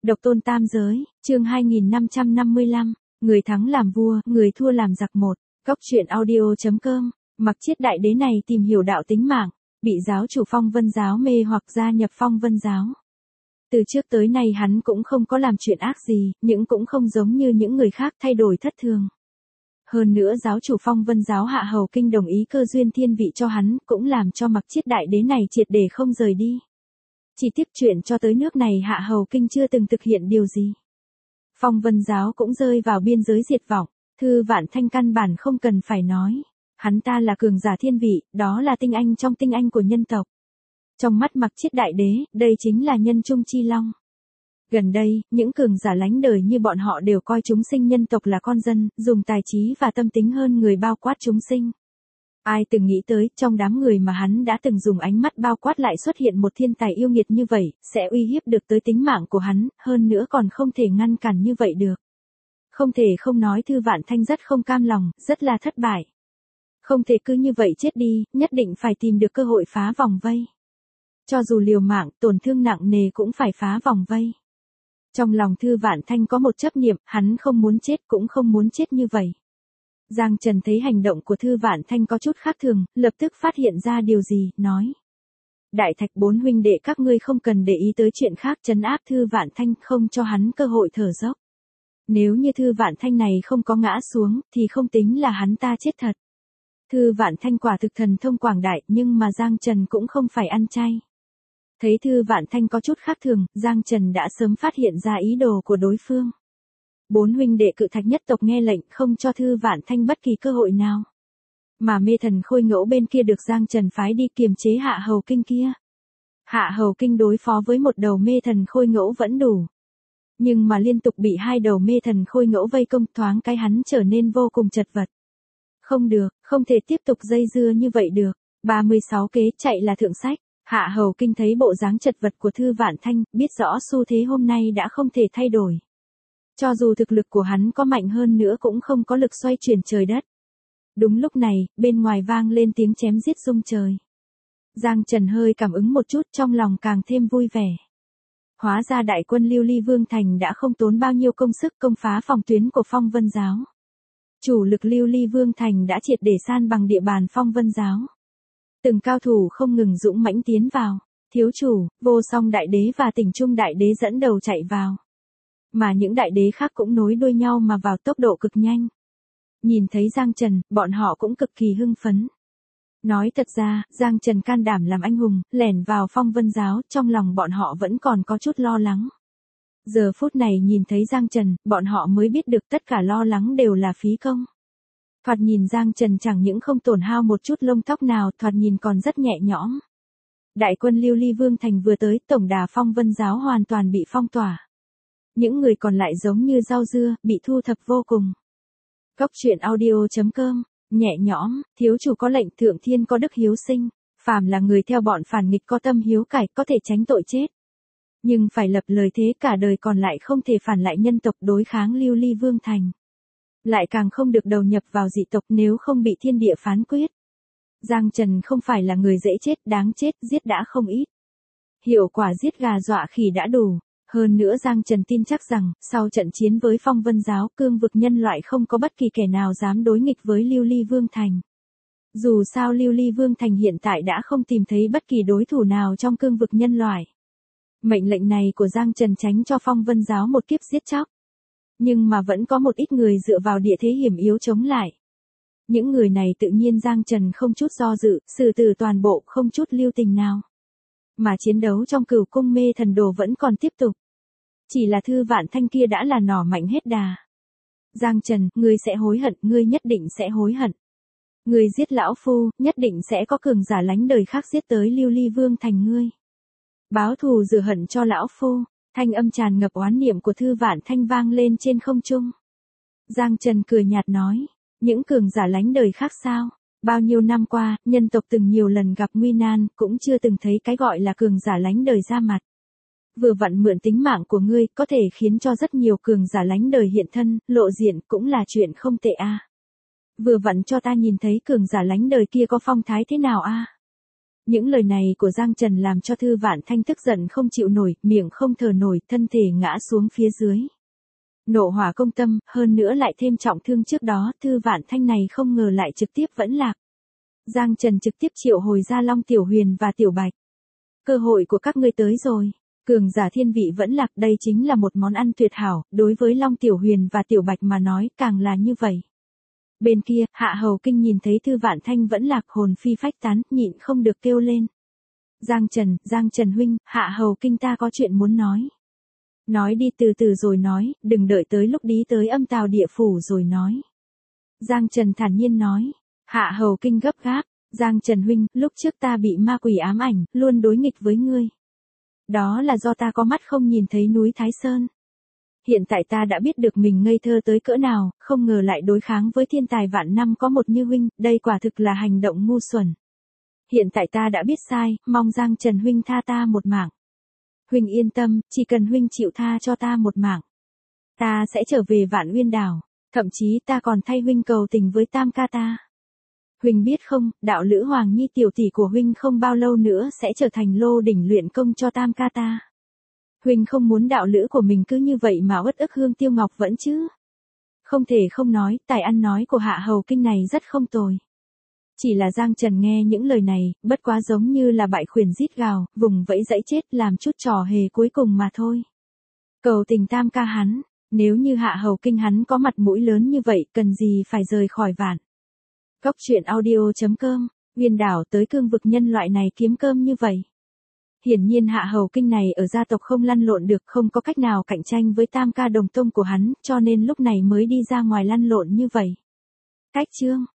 Độc tôn tam giới, chương 2555, người thắng làm vua, người thua làm giặc một. Góc truyện audio.com, Mặc Chiết đại đế này tìm hiểu đạo tính mạng, bị giáo chủ Phong Vân giáo mê hoặc gia nhập Phong Vân giáo. Từ trước tới nay hắn cũng không có làm chuyện ác gì, nhưng cũng không giống như những người khác thay đổi thất thường. Hơn nữa giáo chủ Phong Vân giáo Hạ Hầu Kinh đồng ý cơ duyên thiên vị cho hắn, cũng làm cho Mặc Chiết đại đế này triệt để không rời đi. Chỉ tiếp chuyện cho tới nước này Hạ Hầu Kinh chưa từng thực hiện điều gì. Phong Vân giáo cũng rơi vào biên giới diệt vong, Thư Vạn Thanh căn bản không cần phải nói. Hắn ta là cường giả thiên vị, đó là tinh anh trong tinh anh của nhân tộc. Trong mắt Mặc Chiết đại đế, đây chính là nhân trung chi long. Gần đây, những cường giả lánh đời như bọn họ đều coi chúng sinh nhân tộc là con dân, dùng tài trí và tâm tính hơn người bao quát chúng sinh. Ai từng nghĩ tới, trong đám người mà hắn đã từng dùng ánh mắt bao quát lại xuất hiện một thiên tài yêu nghiệt như vậy, sẽ uy hiếp được tới tính mạng của hắn, hơn nữa còn không thể ngăn cản như vậy được. Không thể không nói Thư Vạn Thanh rất không cam lòng, rất là thất bại. Không thể cứ như vậy chết đi, nhất định phải tìm được cơ hội phá vòng vây. Cho dù liều mạng, tổn thương nặng nề cũng phải phá vòng vây. Trong lòng Thư Vạn Thanh có một chấp niệm, hắn không muốn chết cũng không muốn chết như vậy. Giang Trần thấy hành động của Thư Vạn Thanh có chút khác thường, lập tức phát hiện ra điều gì, nói. Đại Thạch bốn huynh đệ các ngươi không cần để ý tới chuyện khác, trấn áp Thư Vạn Thanh, không cho hắn cơ hội thở dốc. Nếu như Thư Vạn Thanh này không có ngã xuống, thì không tính là hắn ta chết thật. Thư Vạn Thanh quả thực thần thông quảng đại, nhưng mà Giang Trần cũng không phải ăn chay. Thấy Thư Vạn Thanh có chút khác thường, Giang Trần đã sớm phát hiện ra ý đồ của đối phương. Bốn huynh đệ Cự Thạch nhất tộc nghe lệnh không cho Thư Vạn Thanh bất kỳ cơ hội nào. Mà mê thần khôi ngẫu bên kia được Giang Trần phái đi kiềm chế Hạ Hầu Kinh kia. Hạ Hầu Kinh đối phó với một đầu mê thần khôi ngẫu vẫn đủ. Nhưng mà liên tục bị hai đầu mê thần khôi ngẫu vây công, thoáng cái hắn trở nên vô cùng chật vật. Không được, không thể tiếp tục dây dưa như vậy được. 36 kế chạy là thượng sách. Hạ Hầu Kinh thấy bộ dáng chật vật của Thư Vạn Thanh, biết rõ xu thế hôm nay đã không thể thay đổi. Cho dù thực lực của hắn có mạnh hơn nữa cũng không có lực xoay chuyển trời đất. Đúng lúc này, bên ngoài vang lên tiếng chém giết rung trời. Giang Trần hơi cảm ứng một chút, trong lòng càng thêm vui vẻ. Hóa ra đại quân Lưu Ly Vương Thành đã không tốn bao nhiêu công sức công phá phòng tuyến của Phong Vân giáo. Chủ lực Lưu Ly Vương Thành đã triệt để san bằng địa bàn Phong Vân giáo. Từng cao thủ không ngừng dũng mãnh tiến vào, thiếu chủ, Vô Song đại đế và Tỉnh Trung đại đế dẫn đầu chạy vào. Mà những đại đế khác cũng nối đuôi nhau mà vào tốc độ cực nhanh. Nhìn thấy Giang Trần, bọn họ cũng cực kỳ hưng phấn. Nói thật ra, Giang Trần can đảm làm anh hùng, lẻn vào Phong Vân giáo, trong lòng bọn họ vẫn còn có chút lo lắng. Giờ phút này nhìn thấy Giang Trần, bọn họ mới biết được tất cả lo lắng đều là phí công. Thoạt nhìn Giang Trần chẳng những không tổn hao một chút lông tóc nào, thoạt nhìn còn rất nhẹ nhõm. Đại quân Lưu Ly Vương Thành vừa tới, tổng đà Phong Vân giáo hoàn toàn bị phong tỏa. Những người còn lại giống như rau dưa, bị thu thập vô cùng. Góc truyện audio.com, nhẹ nhõm, thiếu chủ có lệnh, thượng thiên có đức hiếu sinh, phàm là người theo bọn phản nghịch có tâm hiếu cải có thể tránh tội chết. Nhưng phải lập lời thế cả đời còn lại không thể phản lại nhân tộc đối kháng Lưu Ly Vương Thành. Lại càng không được đầu nhập vào dị tộc nếu không bị thiên địa phán quyết. Giang Trần không phải là người dễ chết, đáng chết, giết đã không ít. Hiệu quả giết gà dọa khỉ đã đủ. Hơn nữa Giang Trần tin chắc rằng, sau trận chiến với Phong Vân giáo, cương vực nhân loại không có bất kỳ kẻ nào dám đối nghịch với Lưu Ly Vương Thành. Dù sao Lưu Ly Vương Thành hiện tại đã không tìm thấy bất kỳ đối thủ nào trong cương vực nhân loại. Mệnh lệnh này của Giang Trần tránh cho Phong Vân giáo một kiếp giết chóc. Nhưng mà vẫn có một ít người dựa vào địa thế hiểm yếu chống lại. Những người này tự nhiên Giang Trần không chút do dự, xử tử toàn bộ không chút lưu tình nào. Mà chiến đấu trong Cửu Cung mê thần đồ vẫn còn tiếp tục. Chỉ là Thư Vạn Thanh kia đã là nỏ mạnh hết đà. Giang Trần, ngươi sẽ hối hận, ngươi nhất định sẽ hối hận. Ngươi giết lão phu, nhất định sẽ có cường giả lánh đời khác giết tới Lưu Ly Vương Thành ngươi. Báo thù rửa hận cho lão phu, thanh âm tràn ngập oán niệm của Thư Vạn Thanh vang lên trên không trung. Giang Trần cười nhạt nói, những cường giả lánh đời khác sao? Bao nhiêu năm qua, nhân tộc từng nhiều lần gặp nguy nan, cũng chưa từng thấy cái gọi là cường giả lánh đời ra mặt. Vừa vặn mượn tính mạng của ngươi, có thể khiến cho rất nhiều cường giả lánh đời hiện thân, lộ diện, cũng là chuyện không tệ a. Vừa vặn cho ta nhìn thấy cường giả lánh đời kia có phong thái thế nào a. Những lời này của Giang Trần làm cho Thư Vạn Thanh tức giận không chịu nổi, miệng không thở nổi, thân thể ngã xuống phía dưới. Nộ hỏa công tâm, hơn nữa lại thêm trọng thương trước đó, Thư Vạn Thanh này không ngờ lại trực tiếp vẫn lạc. Giang Trần trực tiếp triệu hồi ra Long Tiểu Huyền và Tiểu Bạch. Cơ hội của các ngươi tới rồi. Cường giả thiên vị vẫn lạc, đây chính là một món ăn tuyệt hảo, đối với Long Tiểu Huyền và Tiểu Bạch mà nói càng là như vậy. Bên kia, Hạ Hầu Kinh nhìn thấy Thư Vạn Thanh vẫn lạc, hồn phi phách tán, nhịn không được kêu lên. Giang Trần huynh, Hạ Hầu Kinh ta có chuyện muốn nói. Nói đi, từ từ rồi nói, đừng đợi tới lúc đi tới Âm Tào Địa Phủ rồi nói. Giang Trần thản nhiên nói. Hạ Hầu Kinh gấp gáp. Giang Trần huynh, lúc trước ta bị ma quỷ ám ảnh, luôn đối nghịch với ngươi. Đó là do ta có mắt không nhìn thấy núi Thái Sơn. Hiện tại ta đã biết được mình ngây thơ tới cỡ nào, không ngờ lại đối kháng với thiên tài vạn năm có một như huynh, đây quả thực là hành động ngu xuẩn. Hiện tại ta đã biết sai, mong Giang Trần huynh tha ta một mạng. Huynh yên tâm, chỉ cần huynh chịu tha cho ta một mạng, ta sẽ trở về Vạn Uyên Đảo, thậm chí ta còn thay huynh cầu tình với tam ca ta. Huynh biết không, đạo lữ Hoàng Nhi tiểu tỷ của huynh không bao lâu nữa sẽ trở thành lô đỉnh luyện công cho tam ca ta. Huynh không muốn đạo lữ của mình cứ như vậy mà uất ức Hương Tiêu Ngọc vẫn chứ. Không thể không nói, tài ăn nói của Hạ Hầu Kinh này rất không tồi. Chỉ là Giang Trần nghe những lời này, bất quá giống như là bại khuyển rít gào, vùng vẫy dãy chết, làm chút trò hề cuối cùng mà thôi. Cầu tình tam ca hắn, nếu như Hạ Hầu Kinh hắn có mặt mũi lớn như vậy, cần gì phải rời khỏi Vạn. Góc truyện audio.com, Uyên Đảo tới cương vực nhân loại này kiếm cơm như vậy. Hiển nhiên Hạ Hầu Kinh này ở gia tộc không lăn lộn được, không có cách nào cạnh tranh với tam ca đồng tông của hắn, cho nên lúc này mới đi ra ngoài lăn lộn như vậy. Cách chương